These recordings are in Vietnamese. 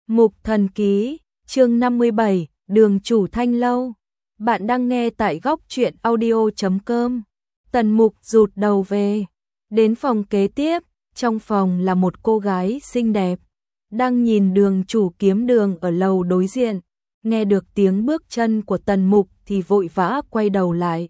Mục Thần Ký, chương 57, Đường Chủ Thanh Lâu. Bạn đang nghe tại góc truyện audio.com. Tần Mục rụt đầu về, đến phòng kế tiếp, trong phòng là một cô gái xinh đẹp, đang nhìn Đường Chủ kiếm đường ở lầu đối diện, nghe được tiếng bước chân của Tần Mục thì vội vã quay đầu lại.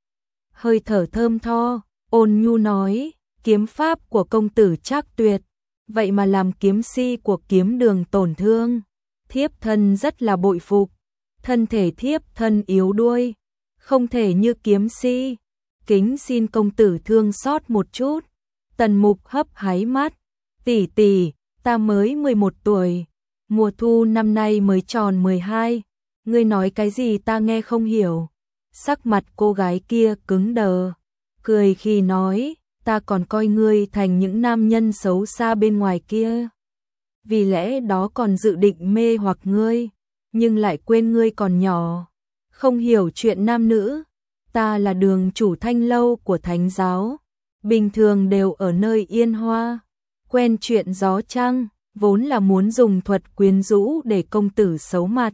Hơi thở thơm tho, ôn nhu nói, kiếm pháp của công tử Trác tuyệt, vậy mà làm kiếm si của kiếm đường tổn thương. Thiếp thân rất là bội phục, thân thể thiếp thân yếu đuối, không thể như kiếm si, kính xin công tử thương xót một chút. Tần Mục hấp háy mắt, tỷ tỷ, ta mới 11 tuổi, mùa thu năm nay mới tròn 12, ngươi nói cái gì ta nghe không hiểu. Sắc mặt cô gái kia cứng đờ, cười khi nói, ta còn coi ngươi thành những nam nhân xấu xa bên ngoài kia. Vì lẽ đó còn dự định mê hoặc ngươi, nhưng lại quên ngươi còn nhỏ, không hiểu chuyện nam nữ. Ta là Đường Chủ Thanh Lâu của Thánh giáo, bình thường đều ở nơi Yên Hoa, quen chuyện gió trăng, vốn là muốn dùng thuật quyến rũ để công tử xấu mặt.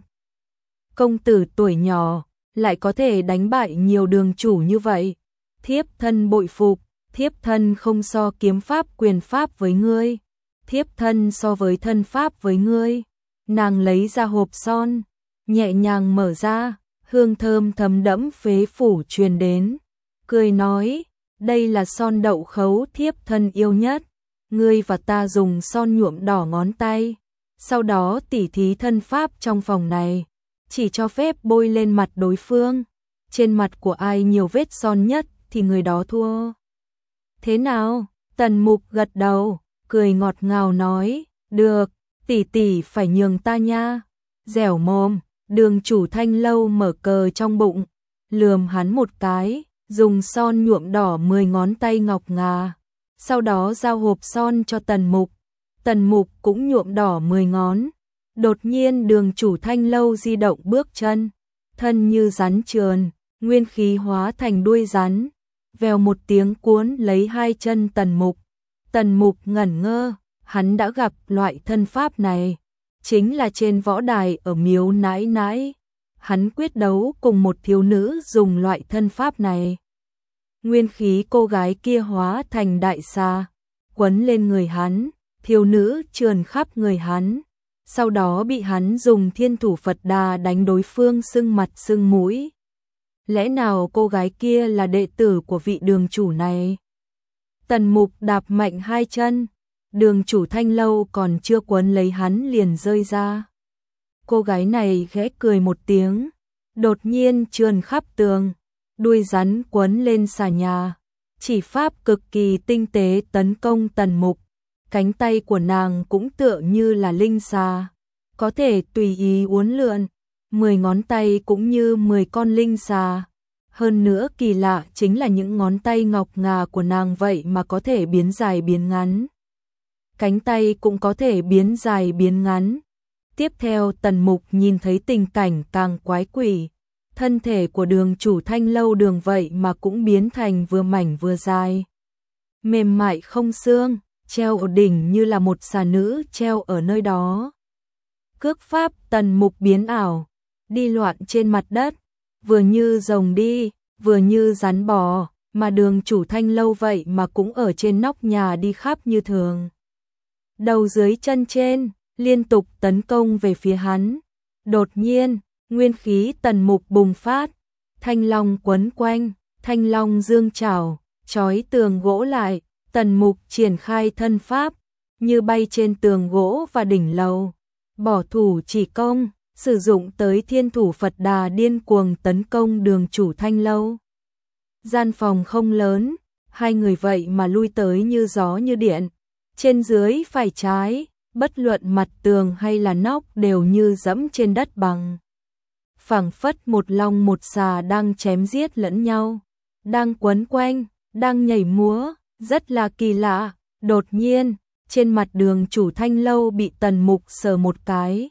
Công tử tuổi nhỏ, lại có thể đánh bại nhiều đường chủ như vậy, thiếp thân bội phục. Thiếp thân không so kiếm pháp quyền pháp với ngươi, thiếp thân so với thân pháp với ngươi. Nàng lấy ra hộp son, nhẹ nhàng mở ra, hương thơm thấm đẫm phế phủ truyền đến, cười nói, đây là son đậu khấu thiếp thân yêu nhất, ngươi và ta dùng son nhuộm đỏ ngón tay, sau đó tỉ thí thân pháp trong phòng này, chỉ cho phép bôi lên mặt đối phương, trên mặt của ai nhiều vết son nhất thì người đó thua. Thế nào? Tần Mục gật đầu, cười ngọt ngào nói, được, tỷ tỷ phải nhường ta nha. Dẻo mồm, Đường Chủ Thanh Lâu mở cờ trong bụng, lườm hắn một cái, dùng son nhuộm đỏ 10 ngón tay ngọc ngà, sau đó giao hộp son cho Tần Mục. Tần Mục cũng nhuộm đỏ 10 ngón. Đột nhiên Đường Chủ Thanh Lâu di động bước chân, thân như rắn trườn, nguyên khí hóa thành đuôi rắn. Vèo một tiếng cuốn lấy hai chân Tần Mục. Tần Mục ngẩn ngơ, hắn đã gặp loại thân pháp này, chính là trên võ đài ở miếu nãi nãi. Hắn quyết đấu cùng một thiếu nữ dùng loại thân pháp này. Nguyên khí cô gái kia hóa thành đại xà, quấn lên người hắn, thiếu nữ trườn khắp người hắn. Sau đó bị hắn dùng Thiên Thủ Phật Đà đánh đối phương sưng mặt sưng mũi. Lẽ nào cô gái kia là đệ tử của vị đường chủ này? Tần Mục đạp mạnh hai chân, Đường Chủ Thanh Lâu còn chưa quấn lấy hắn liền rơi ra. Cô gái này khẽ cười một tiếng, đột nhiên trườn khắp tường, đuôi rắn quấn lên xà nhà, chỉ pháp cực kỳ tinh tế tấn công Tần Mục. Cánh tay của nàng cũng tựa như là linh xà, có thể tùy ý uốn lượn. 10 ngón tay cũng như 10 con linh xà. Hơn nữa kỳ lạ chính là những ngón tay ngọc ngà của nàng vậy mà có thể biến dài biến ngắn. Cánh tay cũng có thể biến dài biến ngắn. Tiếp theo Tần Mục nhìn thấy tình cảnh càng quái quỷ. Thân thể của Đường Chủ Thanh Lâu đường vậy mà cũng biến thành vừa mảnh vừa dài. Mềm mại không xương, treo ở đỉnh như là một xà nữ treo ở nơi đó. Cước pháp Tần Mục biến ảo, đi loạn trên mặt đất, vừa như rồng đi, vừa như rắn bò, mà Đường Chủ Thanh Lâu vậy mà cũng ở trên nóc nhà đi khắp như thường. Đầu dưới chân trên, liên tục tấn công về phía hắn. Đột nhiên, nguyên khí Tần Mục bùng phát, thanh long quấn quanh, thanh long dương chảo, trói tường gỗ lại, Tần Mục triển khai thân pháp, như bay trên tường gỗ và đỉnh lầu, bỏ thủ chỉ công. Sử dụng tới Thiên Thủ Phật Đà điên cuồng tấn công Đường Chủ Thanh Lâu. Gian phòng không lớn, hai người vậy mà lui tới như gió như điện. Trên dưới phải trái, bất luận mặt tường hay là nóc đều như dẫm trên đất bằng. Phảng phất một long một xà đang chém giết lẫn nhau, đang quấn quanh, đang nhảy múa, rất là kỳ lạ. Đột nhiên, trên mặt Đường Chủ Thanh Lâu bị Tần Mục sờ một cái.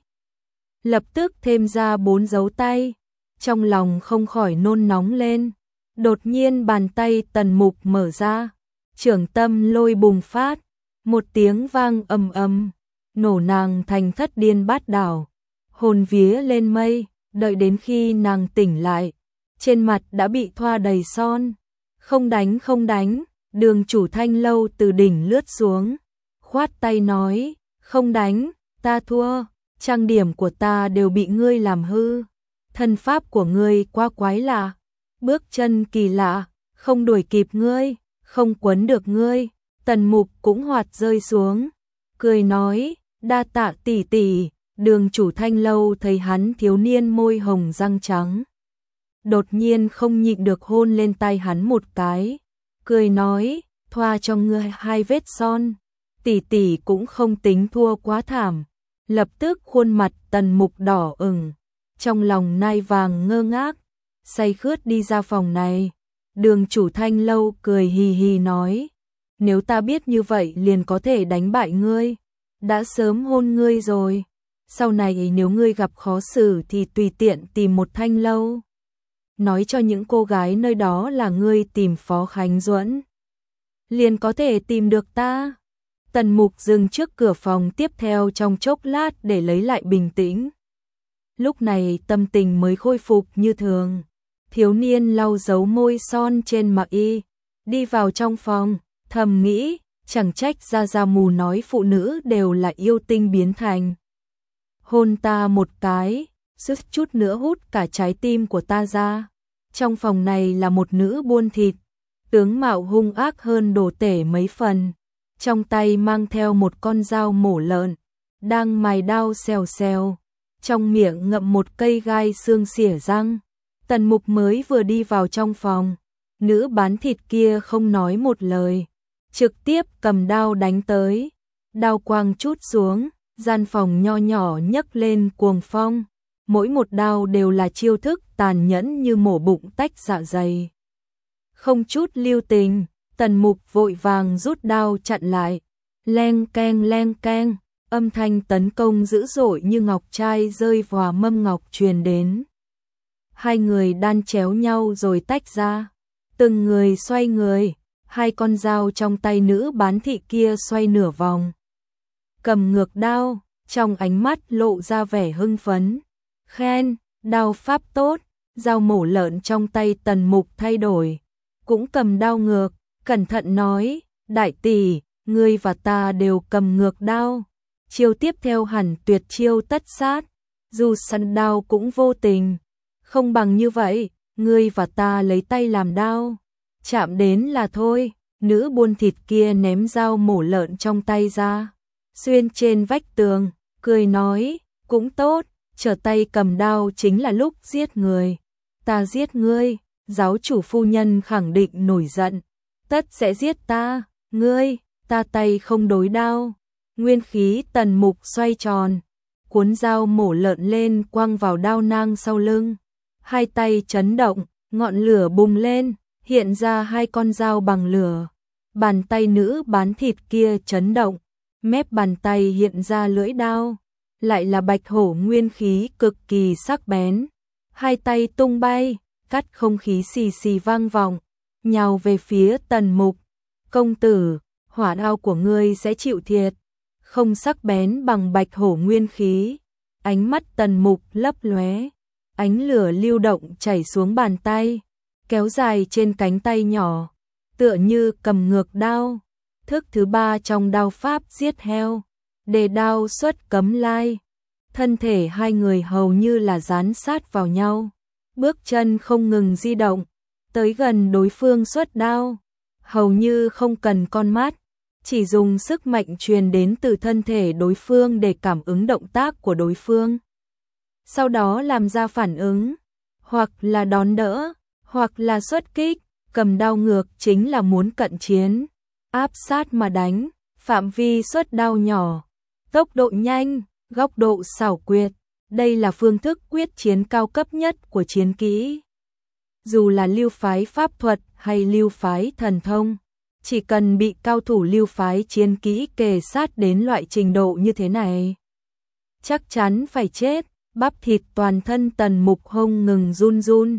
Lập tức thêm ra 4 dấu tay, trong lòng không khỏi nôn nóng lên. Đột nhiên bàn tay Tần Mục mở ra, chưởng tâm lôi bùng phát, một tiếng vang ầm ầm, nổ nàng thành thất điên bát đảo, hồn vía lên mây, đợi đến khi nàng tỉnh lại, trên mặt đã bị thoa đầy son. Không đánh không đánh, Đường chủ Thanh lâu từ đỉnh lướt xuống, khoát tay nói, không đánh, ta thua, trang điểm của ta đều bị ngươi làm hư, thân pháp của ngươi quá quái lạ, bước chân kỳ lạ, không đuổi kịp ngươi, không quấn được ngươi. Tần Mục cũng hoạt rơi xuống, cười nói, đa tạ tỷ tỷ. Đường chủ Thanh lâu thấy hắn thiếu niên môi hồng răng trắng, đột nhiên không nhịn được hôn lên tay hắn một cái, cười nói, thoa cho ngươi 2 vết son, tỷ tỷ cũng không tính thua quá thảm. Lập tức khuôn mặt Tần Mục đỏ ửng, trong lòng nai vàng ngơ ngác, say khướt đi ra phòng này. Đường chủ Thanh lâu cười hì hì nói, nếu ta biết như vậy liền có thể đánh bại ngươi, đã sớm hôn ngươi rồi. Sau này nếu ngươi gặp khó xử thì tùy tiện tìm một Thanh lâu, nói cho những cô gái nơi đó là ngươi tìm Phó Khánh Duẫn, liền có thể tìm được ta. Tần Mục dừng trước cửa phòng tiếp theo trong chốc lát để lấy lại bình tĩnh. Lúc này tâm tình mới khôi phục như thường. Thiếu niên lau dấu môi son trên mặt y, đi vào trong phòng, thầm nghĩ, chẳng trách Gia Mù nói phụ nữ đều là yêu tinh biến thành. Hôn ta một cái, suýt chút nữa hút cả trái tim của ta ra. Trong phòng này là một nữ buôn thịt, tướng mạo hung ác hơn đồ tể mấy phần, trong tay mang theo một con dao mổ lợn, đang mài đao xèo xèo, trong miệng ngậm một cây gai xương xỉa răng. Tần Mục mới vừa đi vào trong phòng, nữ bán thịt kia không nói một lời, trực tiếp cầm đao đánh tới, đao quang chút xuống, gian phòng nho nhỏ nhấc lên cuồng phong, mỗi một đao đều là chiêu thức tàn nhẫn như mổ bụng tách dạ dày. Không chút lưu tình, Tần Mục vội vàng rút đao chặn lại, leng keng, âm thanh tấn công dữ dội như ngọc trai rơi vào mâm ngọc truyền đến. Hai người đan chéo nhau rồi tách ra, từng người xoay người, hai con dao trong tay nữ bán thị kia xoay nửa vòng. Cầm ngược đao, trong ánh mắt lộ ra vẻ hưng phấn, khen, đao pháp tốt. Dao mổ lợn trong tay Tần Mục thay đổi, cũng cầm đao ngược, cẩn thận nói, đại tỷ, ngươi và ta đều cầm ngược đao, chiêu tiếp theo hẳn tuyệt chiêu tất sát, dù săn đao cũng vô tình, không bằng như vậy, ngươi và ta lấy tay làm đao, chạm đến là thôi. Nữ buôn thịt kia ném dao mổ lợn trong tay ra, xuyên trên vách tường, cười nói, cũng tốt, trở tay cầm đao chính là lúc giết người. Ta giết ngươi, giáo chủ phu nhân khẳng định nổi giận, tất sẽ giết ta, ngươi, ta tay không đối đao. Nguyên khí Tần Mục xoay tròn, cuốn dao mổ lợn lên quăng vào đao nang sau lưng, hai tay chấn động, ngọn lửa bùng lên, hiện ra hai con dao bằng lửa. Bàn tay nữ bán thịt kia chấn động, mép bàn tay hiện ra lưỡi đao, lại là bạch hổ nguyên khí cực kỳ sắc bén. Hai tay tung bay, cắt không khí xì xì vang vọng, nhào về phía Tần Mục. Công tử, hỏa đao của ngươi sẽ chịu thiệt, không sắc bén bằng bạch hổ nguyên khí. Ánh mắt Tần Mục lấp lóe, ánh lửa lưu động chảy xuống bàn tay, kéo dài trên cánh tay nhỏ, tựa như cầm ngược đao. Thức thứ 3 trong đao pháp giết heo, đề đao xuất cấm lai. Thân thể hai người hầu như là dán sát vào nhau, bước chân không ngừng di động, tới gần đối phương xuất đao, hầu như không cần con mắt, chỉ dùng sức mạnh truyền đến từ thân thể đối phương để cảm ứng động tác của đối phương. Sau đó làm ra phản ứng, hoặc là đón đỡ, hoặc là xuất kích. Cầm đao ngược chính là muốn cận chiến, áp sát mà đánh, phạm vi xuất đao nhỏ, tốc độ nhanh, góc độ xảo quyệt. Đây là phương thức quyết chiến cao cấp nhất của chiến kỹ. Dù là lưu phái pháp thuật hay lưu phái thần thông, chỉ cần bị cao thủ lưu phái chiến kỹ kề sát đến loại trình độ như thế này, chắc chắn phải chết. Bắp thịt toàn thân Tần Mục không ngừng run run,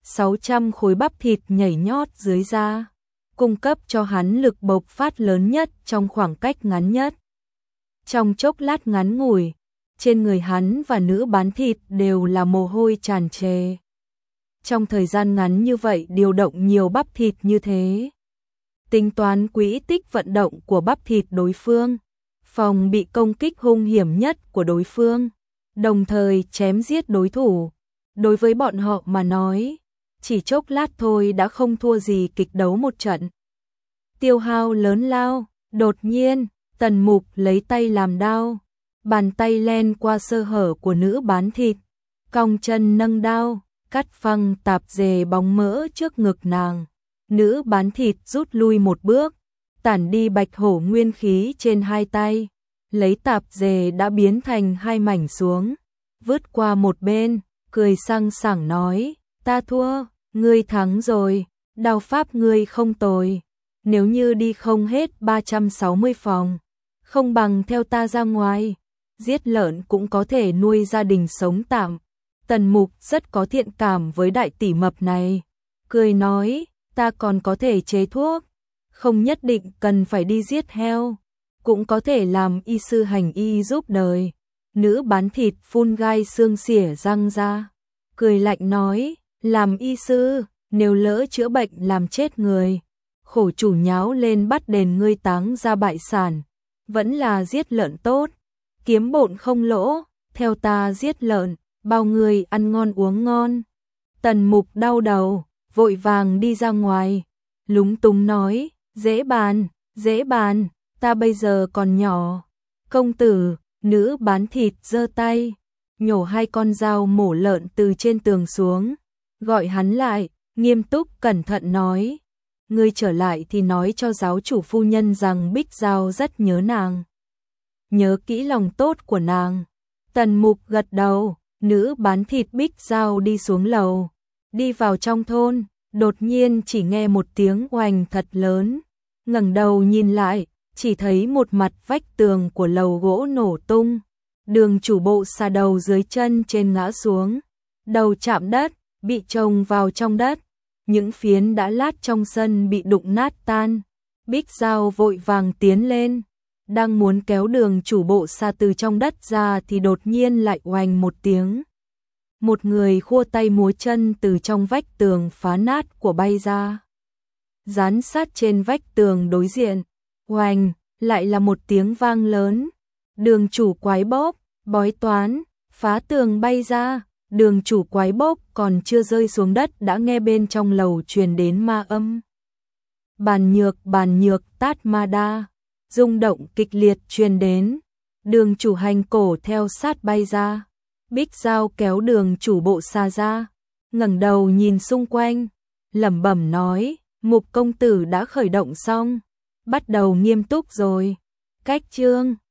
600 khối bắp thịt nhảy nhót dưới da, cung cấp cho hắn lực bộc phát lớn nhất trong khoảng cách ngắn nhất. Trong chốc lát ngắn ngủi, trên người hắn và nữ bán thịt đều là mồ hôi tràn trề. Trong thời gian ngắn như vậy điều động nhiều bắp thịt như thế. Tính toán quỹ tích vận động của bắp thịt đối phương, phòng bị công kích hung hiểm nhất của đối phương, đồng thời chém giết đối thủ. Đối với bọn họ mà nói, chỉ chốc lát thôi đã không thua gì kịch đấu một trận. Tiêu hao lớn lao, đột nhiên, Tần Mục lấy tay làm đao, bàn tay len qua sơ hở của nữ bán thịt, cong chân nâng đao, cắt phăng tạp dề bóng mỡ trước ngực nàng. Nữ bán thịt rút lui một bước, tản đi bạch hổ nguyên khí trên hai tay, lấy tạp dề đã biến thành hai mảnh xuống, vứt qua một bên, cười sang sảng nói, ta thua, ngươi thắng rồi, đao pháp ngươi không tồi, nếu như đi không hết 360 phòng, không bằng theo ta ra ngoài, giết lợn cũng có thể nuôi gia đình sống tạm. Tần Mục rất có thiện cảm với đại tỷ mập này, cười nói, ta còn có thể chế thuốc, không nhất định cần phải đi giết heo, cũng có thể làm y sư hành y giúp đời. Nữ bán thịt phun gai xương xỉa răng ra, cười lạnh nói, làm y sư, nếu lỡ chữa bệnh làm chết người, khổ chủ nháo lên bắt đền ngươi táng ra bại sản, vẫn là giết lợn tốt, kiếm bộn không lỗ, theo ta giết lợn, bao người ăn ngon uống ngon. Tần Mục đau đầu, vội vàng đi ra ngoài, lúng túng nói, dễ bàn, ta bây giờ còn nhỏ. Công tử, nữ bán thịt giơ tay, nhổ hai con dao mổ lợn từ trên tường xuống, gọi hắn lại, nghiêm túc cẩn thận nói, ngươi trở lại thì nói cho giáo chủ phu nhân rằng Bích Giao rất nhớ nàng. Nhớ kỹ lòng tốt của nàng. Tần Mục gật đầu, nữ bán thịt Bích Giao đi xuống lầu, đi vào trong thôn, đột nhiên chỉ nghe một tiếng oành thật lớn, ngẩng đầu nhìn lại, chỉ thấy một mặt vách tường của lầu gỗ nổ tung, Đường chủ bộ xà đầu dưới chân trên ngã xuống, đầu chạm đất, bị chồng vào trong đất, những phiến đã lát trong sân bị đụng nát tan. Bích Giao vội vàng tiến lên, đang muốn kéo Đường chủ bộ xà từ trong đất ra thì đột nhiên lại oành một tiếng. Một người khua tay múa chân từ trong vách tường phá nát của bay ra, dán sát trên vách tường đối diện. Oành, lại là một tiếng vang lớn. Đường chủ quái bóp, bói toán, phá tường bay ra. Đường chủ quái bóp còn chưa rơi xuống đất đã nghe bên trong lầu truyền đến ma âm. Bàn nhược tát ma đa, rung động kịch liệt truyền đến. Đường chủ hành cổ theo sát bay ra. Bích Giao kéo đường chủ bộ xà ra, ngẩng đầu nhìn xung quanh, lẩm bẩm nói, Mục công tử đã khởi động xong, bắt đầu nghiêm túc rồi. Cách chương